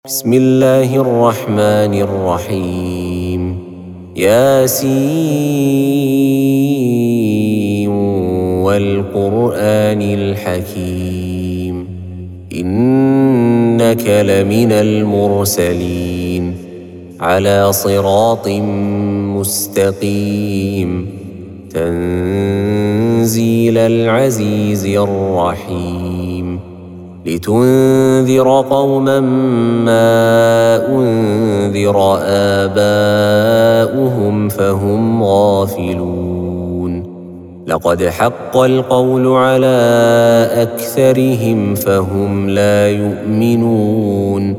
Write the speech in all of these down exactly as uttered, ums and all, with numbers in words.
بسم الله الرحمن الرحيم ياسين والقرآن الحكيم إنك لمن المرسلين على صراط مستقيم تنزيل العزيز الرحيم لتنذر قوما ما أنذر آباؤهم فهم غافلون لقد حق القول على أكثرهم فهم لا يؤمنون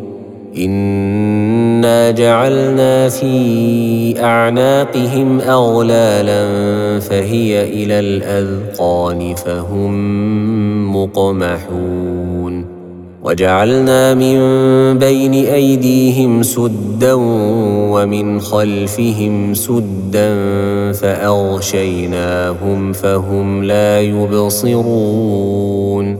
إنا جعلنا في أعناقهم أغلالا فهي إلى الأذقان فهم مقمحون وجعلنا من بين أيديهم سدا ومن خلفهم سدا فأغشيناهم فهم لا يبصرون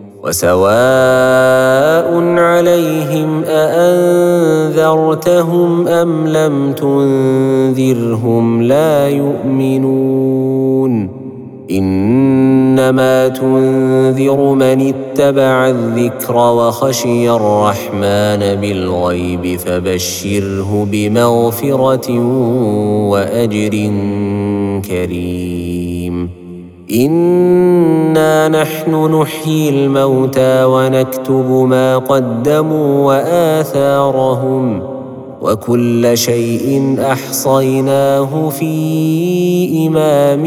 وسواء عليهم أأنذرتهم أم لم تنذرهم لا يؤمنون إنما تنذر من اتبع الذكر وخشي الرحمن بالغيب فبشره بمغفرة وأجر كريم إنا نحن نحيي الموتى ونكتب ما قدموا وآثارهم وكل شيء أحصيناه في إمام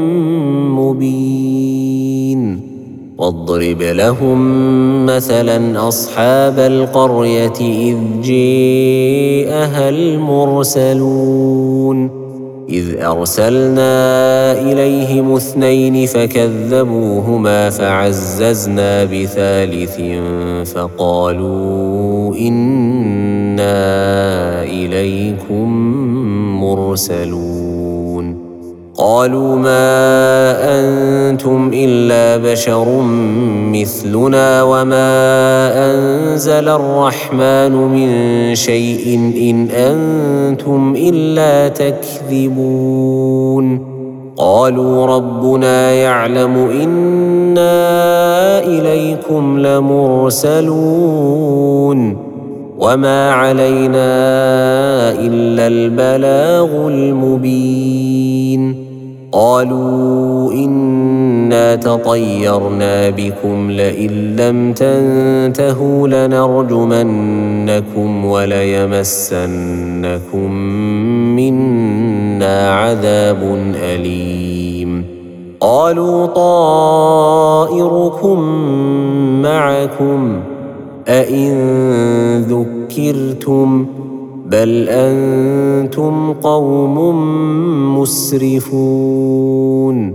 مبين واضرب لهم مثلا أصحاب القرية إذ جاءها المرسلون إذ أرسلنا إليهم اثنين فكذبوهما فعززنا بثالث فقالوا إنا إليكم مرسلون قالوا ما أنتم إلا بشر مثلنا وما أنزل الرحمن من شيء إن أنتم إلا تكذبون قالوا ربنا يعلم إنا إليكم لمرسلون وما علينا إلا البلاغ المبين قالوا إنا تطيرنا بكم لئن لم تنتهوا لنرجمنكم وليمسنكم منا عذاب أليم قالوا طائركم معكم أئن ذكرتم بل أنتم قوم مسرفون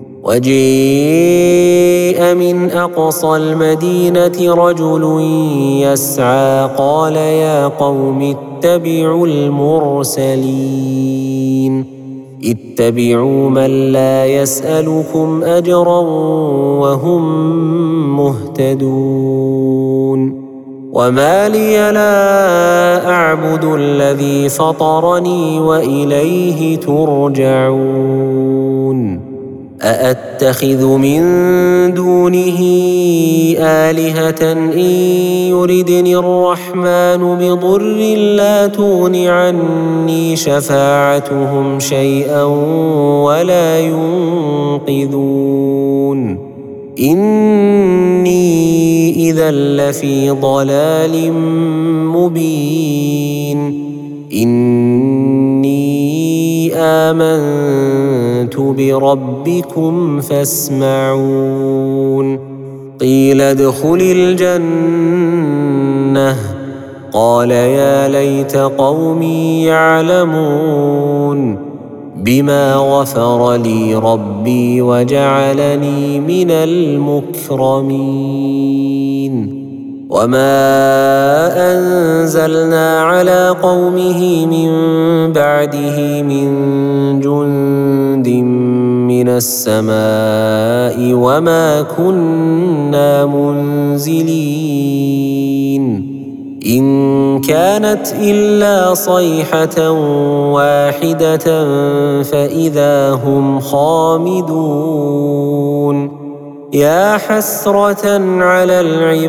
وجيء من أقصى المدينة رجل يسعى قال يا قوم اتبعوا المرسلين اتبعوا من لا يسألكم أجرا وهم مهتدون وما لي لا أعبد الذي فطرني وإليه ترجعون أأتخذ من دونه آلهة إن يردني الرحمن بضر لا تغن عني شفاعتهم شيئا ولا ينقذون إني إذا لفي ضلال مبين إني آمنت بربكم فاسمعون قيل ادخل الجنة قال يا ليت قومي يعلمون بما غفر لي ربي وجعلني من المكرمين وما أنزلنا على قومه من بعده من جند من السماء وما كنا منزلين إن كانت إلا صيحة واحدة فإذا هم خامدون يا حسرة على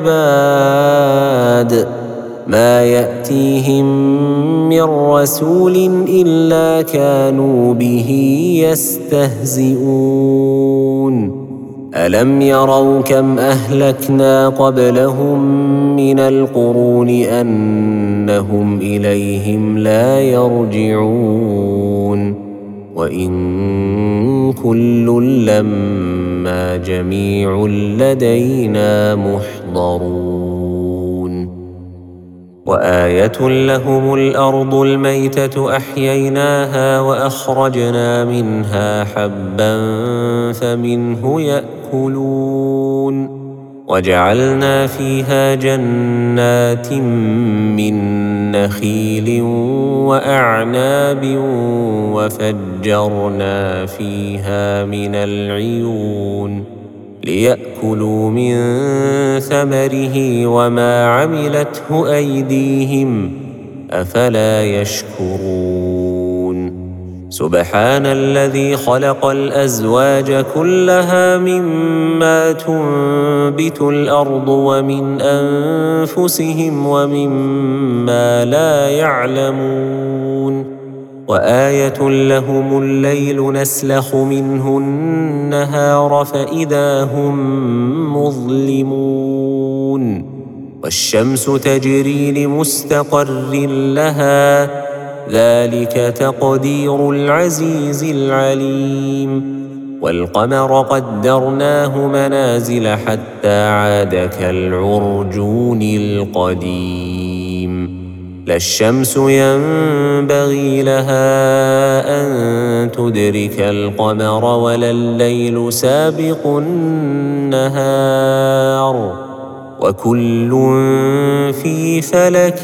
العباد ما يأتيهم من رسول إلا كانوا به يستهزئون ألم يروا كم أهلكنا قبلهم من القرون أنهم إليهم لا يرجعون وإن كل لما جميع لدينا محضرون وآية لهم الأرض الميتة أحييناها وأخرجنا منها حبا فمنه يأكلون وجعلنا فيها جنات من نخيل وأعناب وفجرنا فيها من العيون ليأكلوا من ثمره وما عملته أيديهم أفلا يشكرون سبحان الذي خلق الأزواج كلها مما تنبت الأرض ومن أنفسهم ومما لا يعلمون وآية لهم الليل نسلخ منه النهار فإذا هم مظلمون والشمس تجري لمستقر لها ذلك تقدير العزيز العليم والقمر قدرناه منازل حتى عاد كالعرجون القديم لا الشمس ينبغي لها أن تدرك القمر ولا الليل سابق النهار وكل في فلك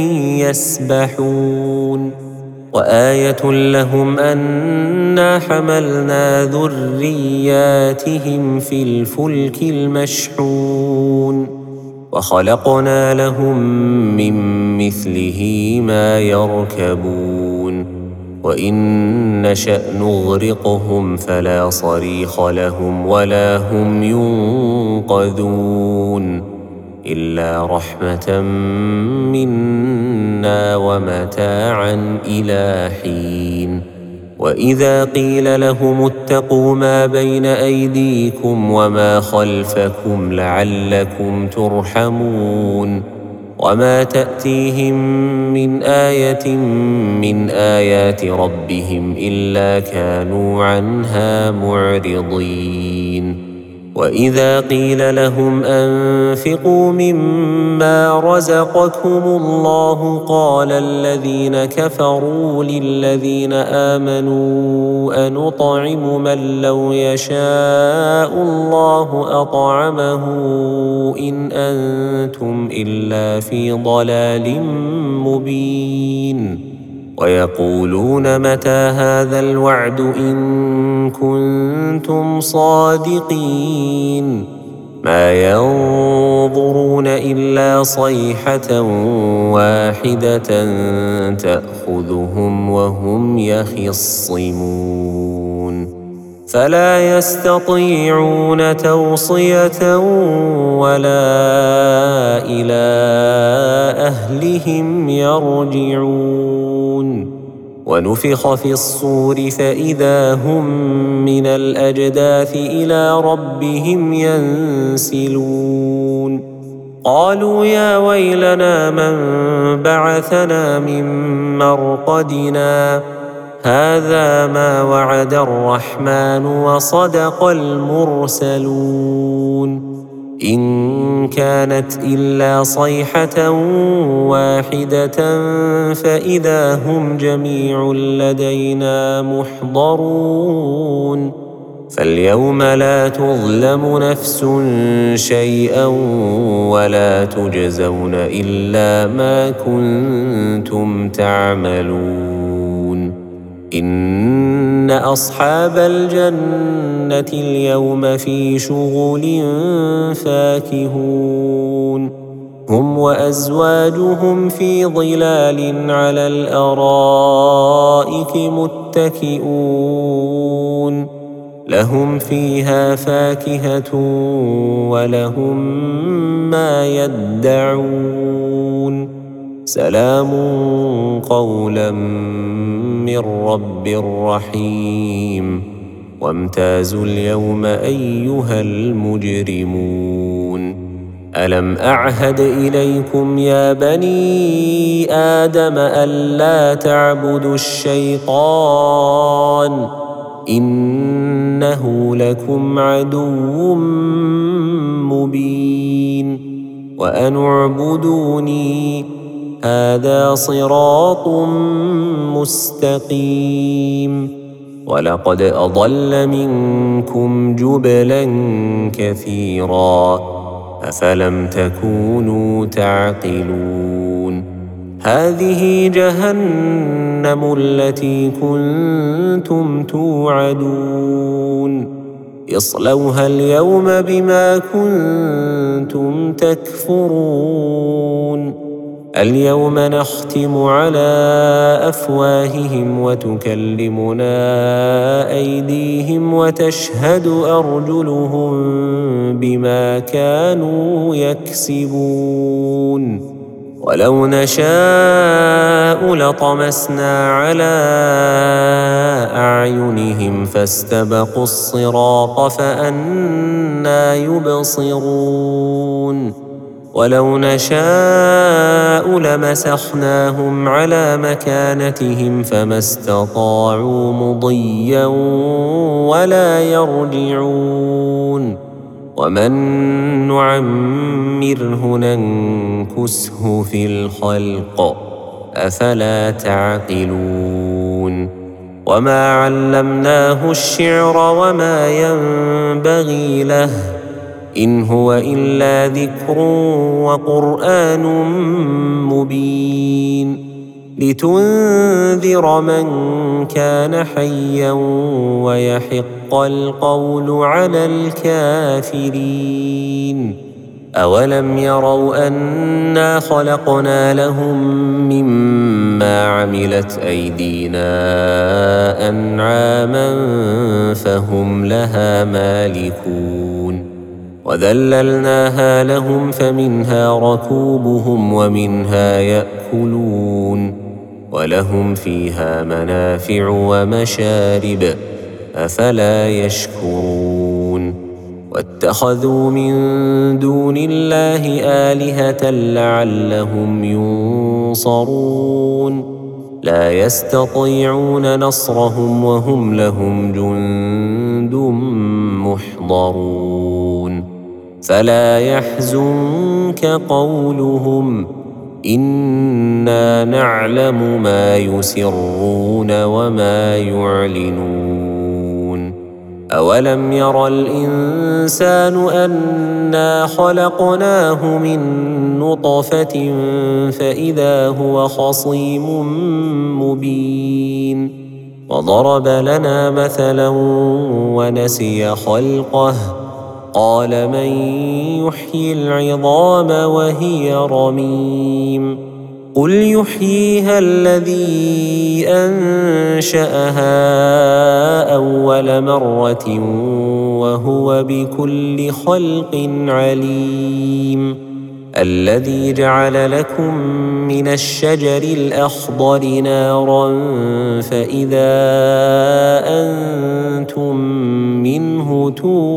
يسبحون وآية لهم أنا حملنا ذرياتهم في الفلك المشحون وخلقنا لهم من مثله ما يركبون وإن نشأ نغرقهم فلا صريخ لهم ولا هم ينقذون إلا رحمة منا ومتاعا إلى حين وإذا قيل لهم اتقوا ما بين أيديكم وما خلفكم لعلكم ترحمون وما تأتيهم من آية من آيات ربهم إلا كانوا عنها معرضين وإذا قيل لهم أنفقوا مما رزقكم الله قال الذين كفروا للذين آمنوا أنطعم من لو يشاء الله أطعمه إن أنتم إلا في ضلال مبين ويقولون متى هذا الوعد إن كنتم صادقين ما ينظرون إلا صيحة واحدة تأخذهم وهم يخصمون فلا يستطيعون توصية ولا إلى أهلهم يرجعون ونفخ في الصور فإذا هم من الأجداث إلى ربهم ينسلون قالوا يا ويلنا من بعثنا من مرقدنا هذا ما وعد الرحمن وصدق المرسلون إن كانت إلا صيحة واحدة فإذا هم جميع لدينا محضرون فاليوم لا تظلم نفس شيئا ولا تجزون إلا ما كنتم تعملون إن أصحاب الجنة اليوم في شغل فاكهون هم وأزواجهم في ظلال على الأرائك متكئون لهم فيها فاكهة ولهم ما يدعون سلام قولا من رب رحيم وامتازوا اليوم أيها المجرمون ألم أعهد إليكم يا بني آدم ألا تعبدوا الشيطان إنه لكم عدو مبين وأن اعبدوني هذا صراط مستقيم ولقد أضل منكم جبلا كثيرا أفلم تكونوا تعقلون هذه جهنم التي كنتم توعدون اصلوها اليوم بما كنتم تكفرون اليوم نختم على أفواههم وتكلمنا أيديهم وتشهد أرجلهم بما كانوا يكسبون ولو نشاء لطمسنا على أعينهم فاستبقوا الصراط فأنى يبصرون ولو نشاء لمسخناهم على مكانتهم فما استطاعوا مضيا ولا يرجعون ومن نعمره ننكسه في الخلق أفلا تعقلون وما علمناه الشعر وما ينبغي له إن هو إلا ذكر وقرآن مبين لتنذر من كان حيا ويحق القول على الكافرين أولم يروا أنا خلقنا لهم مما عملت أيدينا أنعاما فهم لها مالكون وذللناها لهم فمنها ركوبهم ومنها يأكلون ولهم فيها منافع ومشارب أفلا يشكرون واتخذوا من دون الله آلهة لعلهم ينصرون لا يستطيعون نصرهم وهم لهم جند محضرون فلا يحزنك قولهم إنا نعلم ما يسرون وما يعلنون أولم ير الإنسان أنا خلقناه من نطفة فإذا هو خصيم مبين وضرب لنا مثلا ونسي خلقه قال من يحيي العظام وهي رميم قل يحييها الذي أنشأها أول مرة وهو بكل خلق عليم الذي جعل لكم من الشجر الأخضر نارا فإذا أنتم منه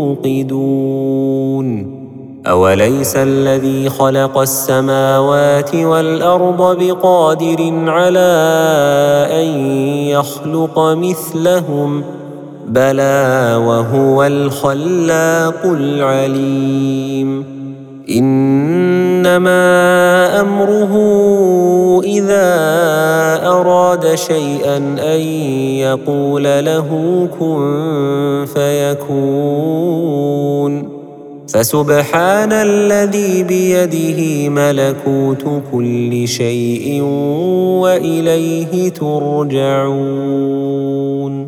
توقدون أوليس الذي خلق السماوات والأرض بقادر على أن يخلق مثلهم بلى وهو الخلاق العليم إنما أمره إذا أراد شيئا أن يقول له كن فيكون فسبحان الذي بيده ملكوت كل شيء وإليه ترجعون.